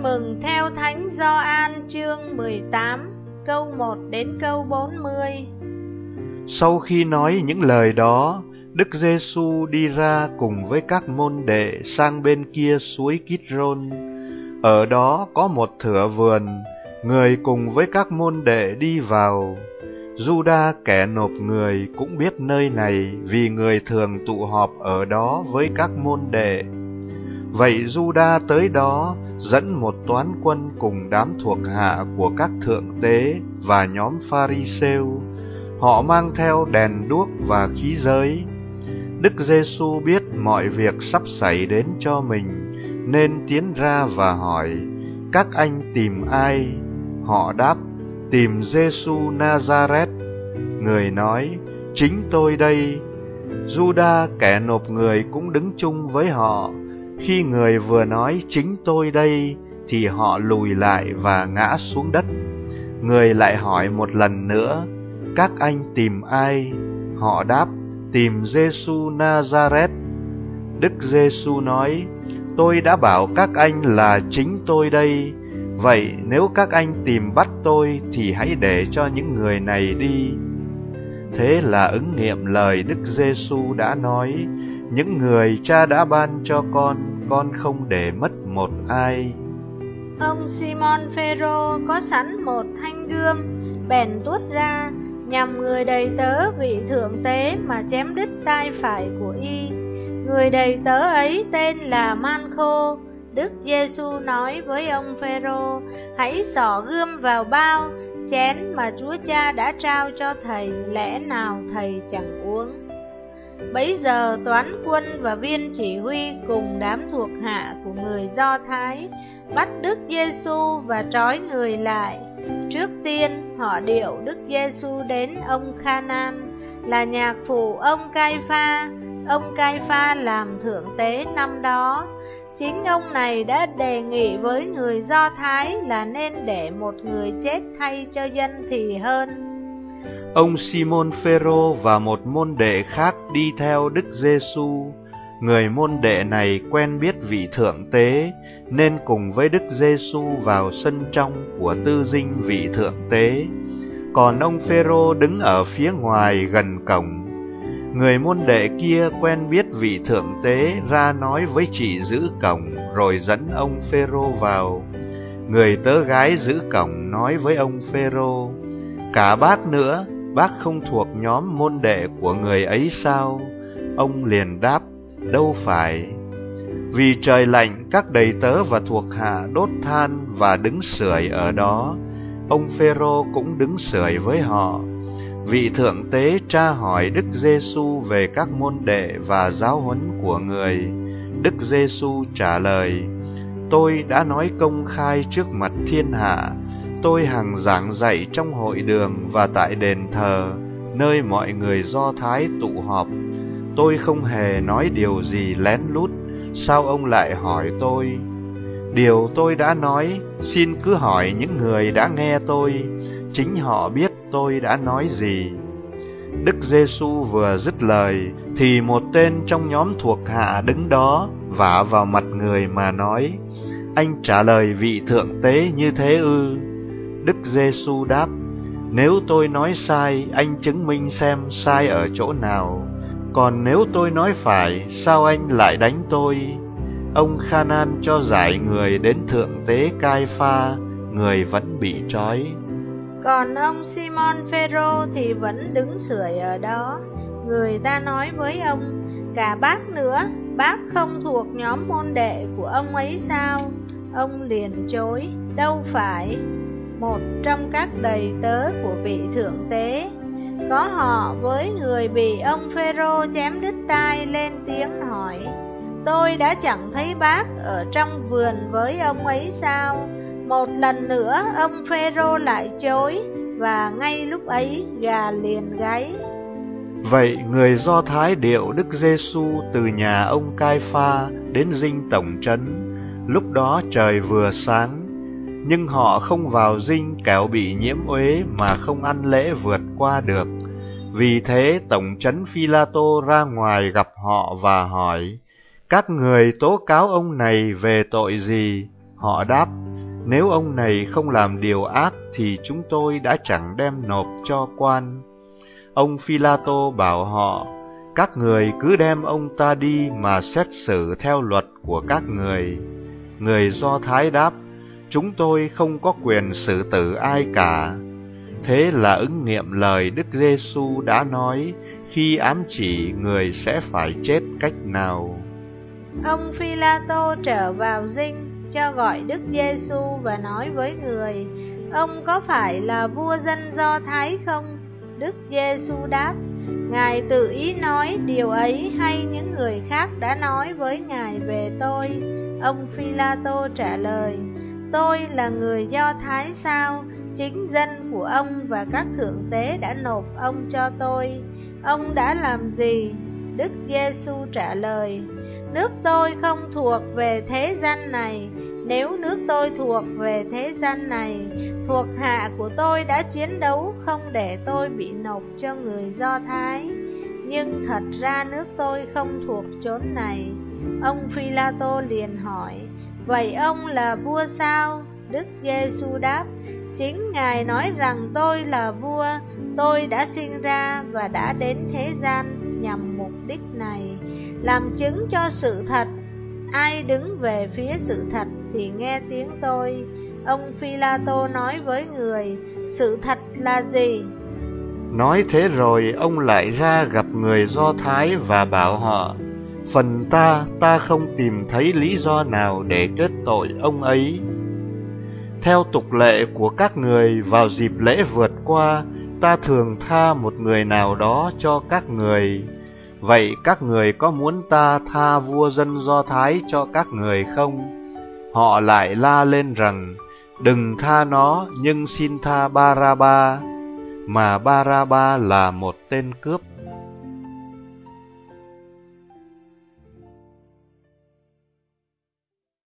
mừng theo Thánh Gioan chương 18 câu 1 đến câu 40. Sau khi nói những lời đó, Đức Giêsu đi ra cùng với các môn đệ sang bên kia suối Kidron. Ở đó có một thửa vườn, người cùng với các môn đệ đi vào. Giuđa kẻ nộp người cũng biết nơi này vì người thường tụ họp ở đó với các môn đệ. Vậy Giuđa tới đó dẫn một toán quân cùng đám thuộc hạ của các thượng tế và nhóm Pha-ri-sêu. Họ mang theo đèn đuốc và khí giới. Đức Giêsu biết mọi việc sắp xảy đến cho mình, nên tiến ra và hỏi: các anh tìm ai? Họ đáp: tìm Giêsu Na-za-rét. Người nói: chính tôi đây. Giuđa kẻ nộp người cũng đứng chung với họ. Khi người vừa nói chính tôi đây, thì họ lùi lại và ngã xuống đất. Người lại hỏi một lần nữa: các anh tìm ai? Họ đáp: tìm Giêsu Na-za-rét. Đức Giêsu nói: tôi đã bảo các anh là chính tôi đây. Vậy nếu các anh tìm bắt tôi thì hãy để cho những người này đi. Thế là ứng nghiệm lời Đức Giêsu đã nói: những người Cha đã ban cho con không để mất một ai. Ông Simon Phêrô có sẵn một thanh gươm, bèn tuốt ra nhằm người đầy tớ vị thượng tế mà chém đứt tai phải của y. Người đầy tớ ấy tên là Man-khô. Đức Giêsu nói với ông Phêrô: hãy xỏ gươm vào bao, chén mà Chúa Cha đã trao cho thầy, lẽ nào thầy chẳng uống? Bấy giờ toán quân và viên chỉ huy cùng đám thuộc hạ của người Do Thái bắt Đức Giêsu và trói người lại. Trước tiên họ điệu Đức Giêsu đến ông Kha-nan, là nhạc phụ ông Cai-pha. Ông Cai-pha làm thượng tế năm đó. Chính ông này đã đề nghị với người Do Thái là nên để một người chết thay cho dân thì hơn. Ông Simon Phêrô và một môn đệ khác đi theo Đức Giêsu. Người môn đệ này quen biết vị thượng tế, nên cùng với Đức Giêsu vào sân trong của tư dinh vị thượng tế. Còn ông Phêrô đứng ở phía ngoài gần cổng. Người môn đệ kia quen biết vị thượng tế, ra nói với chị giữ cổng, rồi dẫn ông Phêrô vào. Người tớ gái giữ cổng nói với ông Phêrô: cả bác nữa, bác không thuộc nhóm môn đệ của người ấy sao? Ông liền đáp: đâu phải. Vì trời lạnh, các đầy tớ và thuộc hạ đốt than và đứng sưởi ở đó. Ông Phêrô cũng đứng sưởi với họ. Vị thượng tế tra hỏi Đức Giêsu về các môn đệ và giáo huấn của người. Đức Giêsu trả lời: tôi đã nói công khai trước mặt thiên hạ. Tôi hằng giảng dạy trong hội đường và tại đền thờ, nơi mọi người Do Thái tụ họp. Tôi không hề nói điều gì lén lút. Sao ông lại hỏi tôi? Điều tôi đã nói, xin cứ hỏi những người đã nghe tôi. Chính họ biết tôi đã nói gì. Đức Giêsu vừa dứt lời, thì một tên trong nhóm thuộc hạ đứng đó vả vào mặt người mà nói: anh trả lời vị thượng tế như thế ư? Đức Giêsu đáp: nếu tôi nói sai, anh chứng minh xem sai ở chỗ nào. Còn nếu tôi nói phải, sao anh lại đánh tôi? Ông Kha-nan cho giải người đến thượng tế Cai-pha, người vẫn bị trói. Còn ông Simon Phêrô thì vẫn đứng sưởi ở đó. Người ta nói với ông: cả bác nữa, bác không thuộc nhóm môn đệ của ông ấy sao? Ông liền chối: đâu phải. Một trong các đầy tớ của vị thượng tế, có họ với người bị ông Phêrô chém đứt tai, lên tiếng hỏi: tôi đã chẳng thấy bác ở trong vườn với ông ấy sao? Một lần nữa ông Phêrô lại chối, và ngay lúc ấy gà liền gáy. Vậy người Do Thái điệu Đức Giêsu từ nhà ông Cai-pha đến dinh tổng trấn. Lúc đó trời vừa sáng, nhưng họ không vào dinh kẻo bị nhiễm uế mà không ăn lễ vượt qua được. Vì thế tổng trấn Phi-la-tô ra ngoài gặp họ và hỏi: các người tố cáo ông này về tội gì? Họ đáp: Nếu ông này không làm điều ác thì chúng tôi đã chẳng đem nộp cho quan. Ông Phi-la-tô bảo họ: các người cứ đem ông ta đi mà xét xử theo luật của các người. Người Do Thái đáp: chúng tôi không có quyền xử tử ai cả. Thế là ứng nghiệm lời Đức Giê-xu đã nói khi ám chỉ người sẽ phải chết cách nào. Ông Phi-la-tô trở vào dinh, cho gọi Đức Giê-xu và nói với người: ông có phải là vua dân Do Thái không? Đức Giê-xu đáp: Ngài tự ý nói điều ấy hay những người khác đã nói với Ngài về tôi? Ông Phi-la-tô trả lời: tôi là người Do Thái sao? Chính dân của ông và các thượng tế đã nộp ông cho tôi. Ông đã làm gì? Đức Giê-xu trả lời: nước tôi không thuộc về thế gian này. Nếu nước tôi thuộc về thế gian này, thuộc hạ của tôi đã chiến đấu không để tôi bị nộp cho người Do Thái. Nhưng thật ra nước tôi không thuộc chốn này. Ông Phi-la-tô liền hỏi: vậy ông là vua sao? Đức Giê-xu đáp: chính Ngài nói rằng tôi là vua. Tôi đã sinh ra và đã đến thế gian nhằm mục đích này, làm chứng cho sự thật. Ai đứng về phía sự thật thì nghe tiếng tôi. Ông Phi-la-tô nói với người: sự thật là gì? Nói thế rồi ông lại ra gặp người Do Thái và bảo họ: phần ta không tìm thấy lý do nào để kết tội ông ấy. Theo tục lệ của các người, vào dịp lễ vượt qua, ta thường tha một người nào đó cho các người. Vậy các người có muốn ta tha vua dân Do Thái cho các người không? Họ lại la lên rằng: đừng tha nó, nhưng xin tha Ba-ra-ba. Mà Ba-ra-ba là một tên cướp.